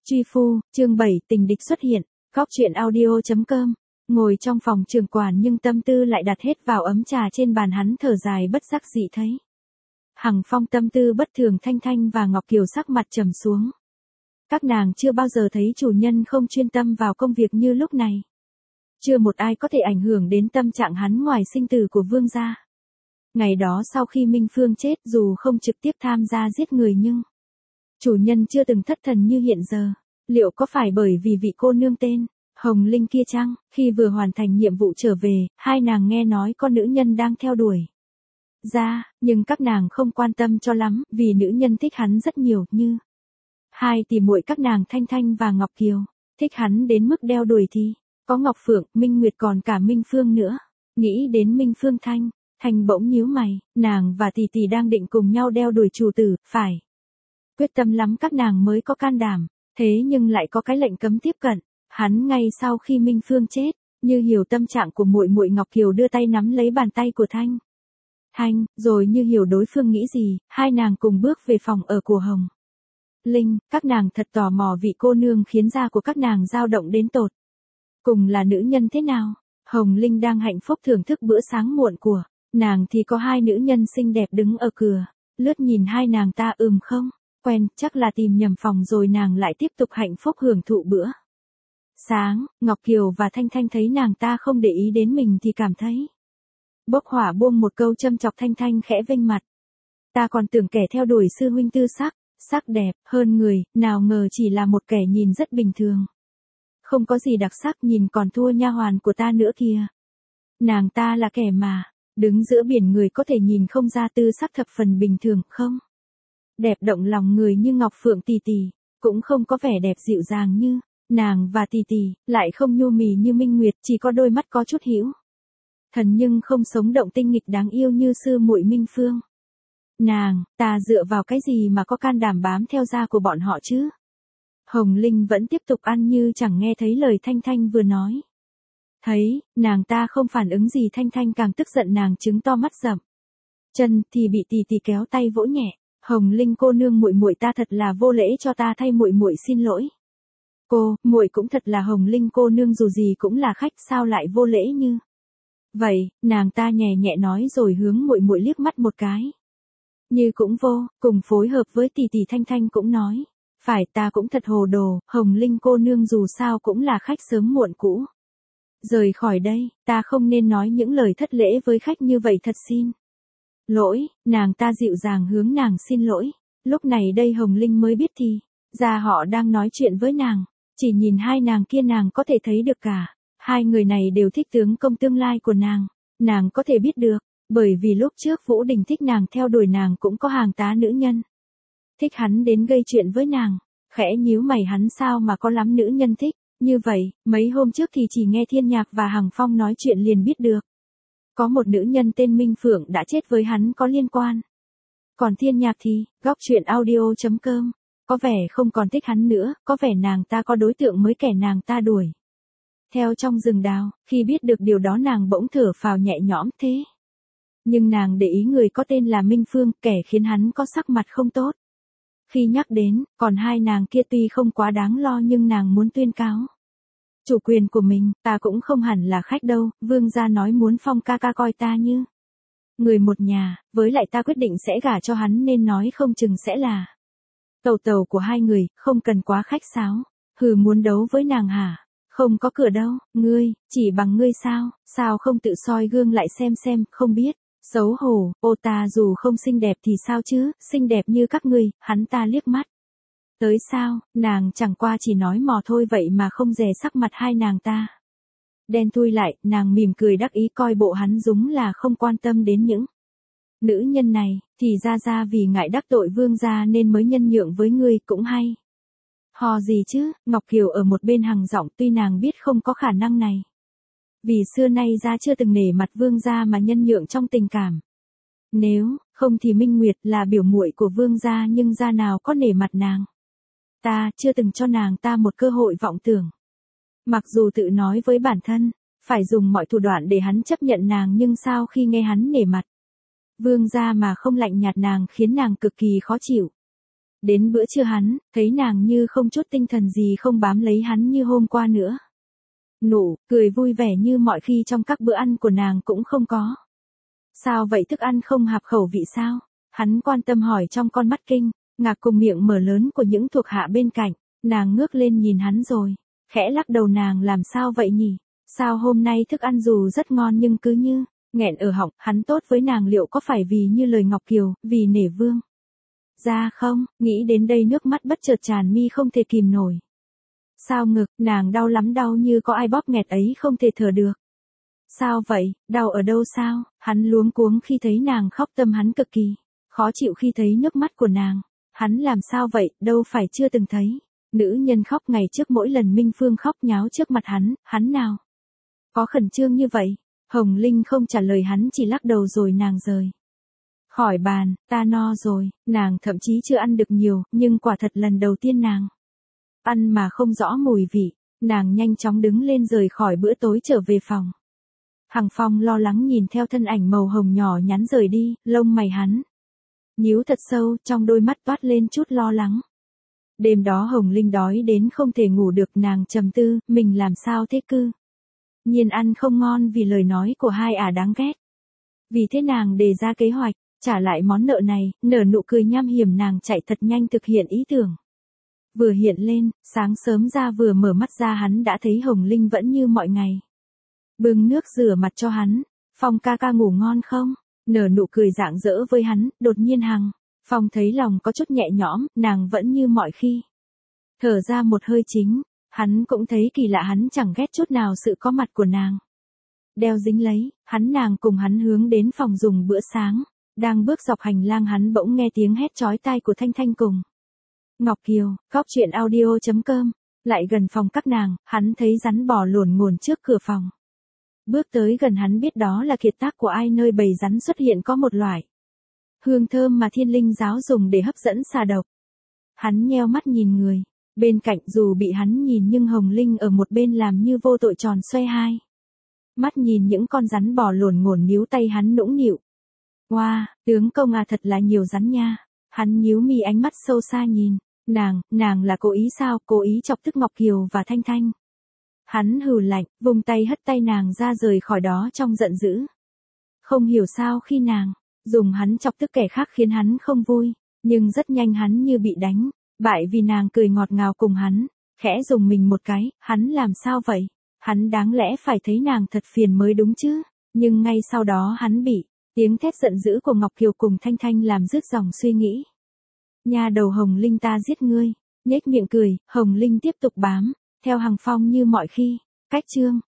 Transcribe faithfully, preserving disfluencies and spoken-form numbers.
Truy phu, chương bảy, tình địch xuất hiện, góc truyện audio.com. Ngồi trong phòng trường quản nhưng tâm tư lại đặt hết vào ấm trà trên bàn, hắn thở dài bất đắc dĩ thấy. Hằng Phong tâm tư bất thường, Thanh Thanh và Ngọc Kiều sắc mặt trầm xuống. Các nàng chưa bao giờ thấy chủ nhân không chuyên tâm vào công việc như lúc này. Chưa một ai có thể ảnh hưởng đến tâm trạng hắn ngoài sinh tử của vương gia. Ngày đó sau khi Minh Phương chết, dù không trực tiếp tham gia giết người nhưng chủ nhân chưa từng thất thần như hiện giờ. Liệu có phải bởi vì vị cô nương tên Hồng Linh kia chăng? Khi vừa hoàn thành nhiệm vụ trở về, hai nàng nghe nói có nữ nhân đang theo đuổi ra, nhưng các nàng không quan tâm cho lắm, vì nữ nhân thích hắn rất nhiều, như hai tỷ muội các nàng Thanh Thanh và Ngọc Kiều. Thích hắn đến mức đeo đuổi thì có Ngọc Phượng, Minh Nguyệt, còn cả Minh Phương nữa. Nghĩ đến Minh Phương, Thanh Thanh bỗng nhíu mày, nàng và tỷ tỷ đang định cùng nhau đeo đuổi chủ tử, phải quyết tâm lắm các nàng mới có can đảm, thế nhưng lại có cái lệnh cấm tiếp cận. Hắn ngay sau khi Minh Phương chết, như hiểu tâm trạng của muội muội Ngọc Kiều đưa tay nắm lấy bàn tay của Thanh Thanh, rồi như hiểu đối phương nghĩ gì, hai nàng cùng bước về phòng ở của Hồng Linh. Các nàng thật tò mò vị cô nương khiến da của các nàng dao động đến tột cùng là nữ nhân thế nào. Hồng Linh đang hạnh phúc thưởng thức bữa sáng muộn của nàng thì có hai nữ nhân xinh đẹp đứng ở cửa, lướt nhìn hai nàng ta ừm không quen, chắc là tìm nhầm phòng rồi. Nàng lại tiếp tục hạnh phúc hưởng thụ bữa sáng. Ngọc Kiều và Thanh Thanh thấy nàng ta không để ý đến mình thì cảm thấy bốc hỏa, buông một câu châm chọc. Thanh Thanh khẽ vênh mặt, ta còn tưởng kẻ theo đuổi sư huynh tư sắc, sắc đẹp hơn người, nào ngờ chỉ là một kẻ nhìn rất bình thường, không có gì đặc sắc, nhìn còn thua nha hoàn của ta nữa kìa. Nàng ta là kẻ mà đứng giữa biển người, có thể nhìn không ra tư sắc, thập phần bình thường, không đẹp động lòng người như Ngọc Phượng tỷ tỷ, cũng không có vẻ đẹp dịu dàng như nàng và tỷ tỷ, lại không nhu mì như Minh Nguyệt, chỉ có đôi mắt có chút hữu thần nhưng không sống động, tinh nghịch đáng yêu như sư muội Minh Phương. Nàng ta dựa vào cái gì mà có can đảm bám theo da của bọn họ chứ? Hồng Linh vẫn tiếp tục ăn như chẳng nghe thấy lời Thanh Thanh vừa nói. Thấy nàng ta không phản ứng gì, Thanh Thanh càng tức giận, nàng trứng to mắt rậm chân thì bị tỷ tỷ kéo tay vỗ nhẹ. Hồng Linh cô nương, muội muội ta thật là vô lễ, cho ta thay muội muội xin lỗi. Cô, muội cũng thật là Hồng Linh cô nương dù gì cũng là khách, sao lại vô lễ như vậy? Nàng ta nhẹ nhẹ nói rồi hướng muội muội liếc mắt một cái, như cũng vô cùng phối hợp với tỷ tỷ. Thanh Thanh cũng nói, phải, ta cũng thật hồ đồ, Hồng Linh cô nương dù sao cũng là khách sớm muộn cũ rời khỏi đây, ta không nên nói những lời thất lễ với khách như vậy, thật xin lỗi. Nàng ta dịu dàng hướng nàng xin lỗi. Lúc này đây Hồng Linh mới biết thì ra họ đang nói chuyện với nàng. Chỉ nhìn hai nàng kia, nàng có thể thấy được cả hai người này đều thích tướng công tương lai của nàng. Nàng có thể biết được, bởi vì lúc trước Vũ Đình thích nàng, theo đuổi nàng cũng có hàng tá nữ nhân thích hắn đến gây chuyện với nàng. Khẽ nhíu mày, hắn sao mà có lắm nữ nhân thích như vậy? Mấy hôm trước thì chỉ nghe Thiên Nhạc và Hằng Phong nói chuyện liền biết được có một nữ nhân tên Minh Phượng đã chết với hắn có liên quan. Còn Thiên Nhạc thì, góc truyện audio.com, có vẻ không còn thích hắn nữa, có vẻ nàng ta có đối tượng mới, kẻ nàng ta đuổi theo trong rừng đào. Khi biết được điều đó, nàng bỗng thở phào nhẹ nhõm. Thế nhưng nàng để ý người có tên là Minh Phương, kẻ khiến hắn có sắc mặt không tốt khi nhắc đến. Còn hai nàng kia tuy không quá đáng lo, nhưng nàng muốn tuyên cáo chủ quyền của mình. Ta cũng không hẳn là khách đâu, vương gia nói muốn Phong ca ca coi ta như người một nhà, với lại ta quyết định sẽ gả cho hắn, nên nói không chừng sẽ là tàu tàu của hai người, không cần quá khách sáo. Hừ, muốn đấu với nàng hả? Không có cửa đâu, ngươi, chỉ bằng ngươi sao, sao không tự soi gương lại xem xem, không biết xấu hổ. Ô, ta dù không xinh đẹp thì sao chứ, xinh đẹp như các ngươi. Hắn ta liếc mắt tới, sao, nàng chẳng qua chỉ nói mò thôi vậy mà không dè. Sắc mặt hai nàng ta đen thui lại, nàng mỉm cười đắc ý, coi bộ hắn đúng là không quan tâm đến những nữ nhân này, thì ra ra vì ngại đắc tội vương gia nên mới nhân nhượng với ngươi, cũng hay hò gì chứ. Ngọc Kiều ở một bên hằng giọng, tuy nàng biết không có khả năng này, vì xưa nay ra chưa từng nể mặt vương gia mà nhân nhượng trong tình cảm. Nếu không thì Minh Nguyệt là biểu muội của vương gia, nhưng gia nào có nể mặt nàng ta, chưa từng cho nàng ta một cơ hội vọng tưởng. Mặc dù tự nói với bản thân phải dùng mọi thủ đoạn để hắn chấp nhận nàng, nhưng sao khi nghe hắn nể mặt vương gia mà không lạnh nhạt nàng, khiến nàng cực kỳ khó chịu. Đến bữa trưa hắn, thấy nàng như không chút tinh thần gì không bám lấy hắn như hôm qua nữa. Nụ, cười vui vẻ như mọi khi trong các bữa ăn của nàng cũng không có. Sao vậy, thức ăn không hợp khẩu vị sao? Hắn quan tâm hỏi trong con mắt kinh, ngạc cùng miệng mở lớn của những thuộc hạ bên cạnh. Nàng ngước lên nhìn hắn rồi, khẽ lắc đầu. Nàng làm sao vậy nhỉ? Sao hôm nay thức ăn dù rất ngon nhưng cứ như nghẹn ở họng. Hắn tốt với nàng liệu có phải vì như lời Ngọc Kiều, vì nể vương ra không? Nghĩ đến đây nước mắt bất chợt tràn mi không thể kìm nổi. Sao ngực, nàng đau lắm, đau như có ai bóp nghẹt ấy, không thể thở được. Sao vậy, đau ở đâu sao? Hắn luống cuống khi thấy nàng khóc, tâm hắn cực kỳ khó chịu khi thấy nước mắt của nàng. Hắn làm sao vậy, đâu phải chưa từng thấy nữ nhân khóc ngày trước mỗi lần Minh Phương khóc nháo trước mặt hắn, hắn nào có khẩn trương như vậy. Hồng Linh không trả lời hắn, chỉ lắc đầu rồi nàng rời khỏi bàn. Ta no rồi. Nàng thậm chí chưa ăn được nhiều, nhưng quả thật lần đầu tiên nàng ăn mà không rõ mùi vị. Nàng nhanh chóng đứng lên rời khỏi bữa tối trở về phòng. Hằng Phong lo lắng nhìn theo thân ảnh màu hồng nhỏ nhắn rời đi, lông mày hắn nhíu thật sâu, trong đôi mắt toát lên chút lo lắng. Đêm đó Hồng Linh đói đến không thể ngủ được, nàng trầm tư, mình làm sao thế cư nhiên ăn không ngon vì lời nói của hai ả đáng ghét. Vì thế nàng đề ra kế hoạch trả lại món nợ này, nở nụ cười nham hiểm. Nàng chạy thật nhanh thực hiện ý tưởng vừa hiện lên. Sáng sớm ra vừa mở mắt ra hắn đã thấy Hồng Linh vẫn như mọi ngày, bưng nước rửa mặt cho hắn. Phong ca ca ngủ ngon không? Nở nụ cười rạng rỡ với hắn. Đột nhiên Hằng Phong thấy lòng có chút nhẹ nhõm, nàng vẫn như mọi khi thở ra một hơi chính. Hắn cũng thấy kỳ lạ, hắn chẳng ghét chút nào sự có mặt của nàng. Đeo dính lấy, hắn nàng cùng hắn hướng đến phòng dùng bữa sáng. Đang bước dọc hành lang hắn bỗng nghe tiếng hét chói tai của Thanh Thanh cùng Ngọc Kiều. Cóc truyện audio chấm com. Lại gần phòng các nàng, hắn thấy rắn bò luồn ngồn trước cửa phòng. Bước tới gần hắn biết đó là kiệt tác của ai, nơi bầy rắn xuất hiện có một loại hương thơm mà thiên linh giáo dùng để hấp dẫn xà độc. Hắn nheo mắt nhìn người bên cạnh, dù bị hắn nhìn nhưng Hồng Linh ở một bên làm như vô tội, tròn xoe hai mắt nhìn những con rắn bò luồn ngồn. Níu tay hắn nũng nịu. Wow, tướng công à, thật là nhiều rắn nha. Hắn nhíu mi, ánh mắt sâu xa nhìn nàng. Nàng là cố ý sao? Cố ý chọc tức Ngọc Kiều và Thanh Thanh. Hắn hừ lạnh, vùng tay hất tay nàng ra rời khỏi đó trong giận dữ. Không hiểu sao khi nàng dùng hắn chọc tức kẻ khác khiến hắn không vui, nhưng rất nhanh hắn như bị đánh bại vì nàng cười ngọt ngào cùng hắn. Khẽ dùng mình một cái, hắn làm sao vậy? Hắn đáng lẽ phải thấy nàng thật phiền mới đúng chứ. Nhưng ngay sau đó hắn bị tiếng thét giận dữ của Ngọc Kiều cùng Thanh Thanh làm rứt dòng suy nghĩ. Nha đầu Hồng Linh, ta giết ngươi. Nhếch miệng cười, Hồng Linh tiếp tục bám theo Hằng Phong như mọi khi. Cách chương